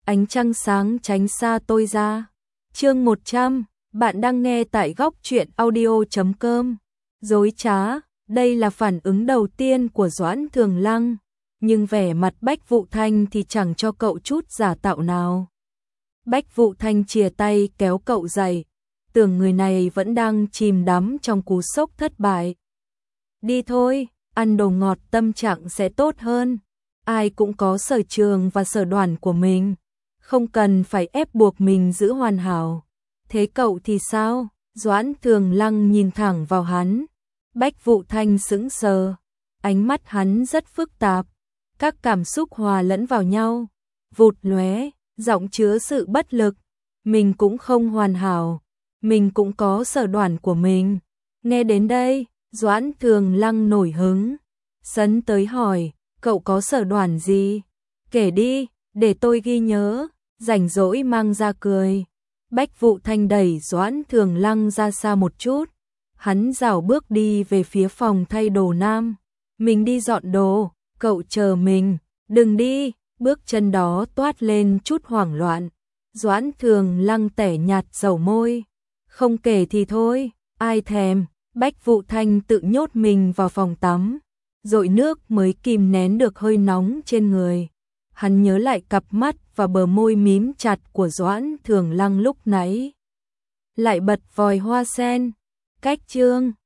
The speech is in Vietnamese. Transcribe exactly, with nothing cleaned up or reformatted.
ánh trăng sáng tránh xa tôi ra. Chương một trăm, bạn đang nghe tại góc truyện audio chấm com. Dối trá, đây là phản ứng đầu tiên của Doãn Thường Lăng, nhưng vẻ mặt Bách Vụ Thanh thì chẳng cho cậu chút giả tạo nào. Bách Vụ Thanh chìa tay kéo cậu dậy, tưởng người này vẫn đang chìm đắm trong cú sốc thất bại. Đi thôi, ăn đồ ngọt tâm trạng sẽ tốt hơn. Ai cũng có sở trường và sở đoản của mình, không cần phải ép buộc mình giữ hoàn hảo. Thế cậu thì sao? Doãn Thường Lăng nhìn thẳng vào hắn. Bách Vụ Thanh sững sờ, ánh mắt hắn rất phức tạp, các cảm xúc hòa lẫn vào nhau, vụt lóe, giọng chứa sự bất lực. Mình cũng không hoàn hảo, mình cũng có sở đoản của mình. Nghe đến đây, Doãn Thường Lăng nổi hứng, sấn tới hỏi, cậu có sở đoản gì? Kể đi, để tôi ghi nhớ. Rảnh rỗi mang ra cười. Bách Vụ Thanh đẩy Doãn Thường Lăng ra xa một chút. Hắn rảo bước đi về phía phòng thay đồ nam. Mình đi dọn đồ, cậu chờ mình. Đừng đi, bước chân đó toát lên chút hoảng loạn. Doãn Thường Lăng tẻ nhạt dầu môi. Không kể thì thôi, ai thèm. Bách Vụ Thanh tự nhốt mình vào phòng tắm, dội nước mới kìm nén được hơi nóng trên người. Hắn nhớ lại cặp mắt và bờ môi mím chặt của Doãn Thường Lăng lúc nãy. Lại bật vòi hoa sen. Cách chương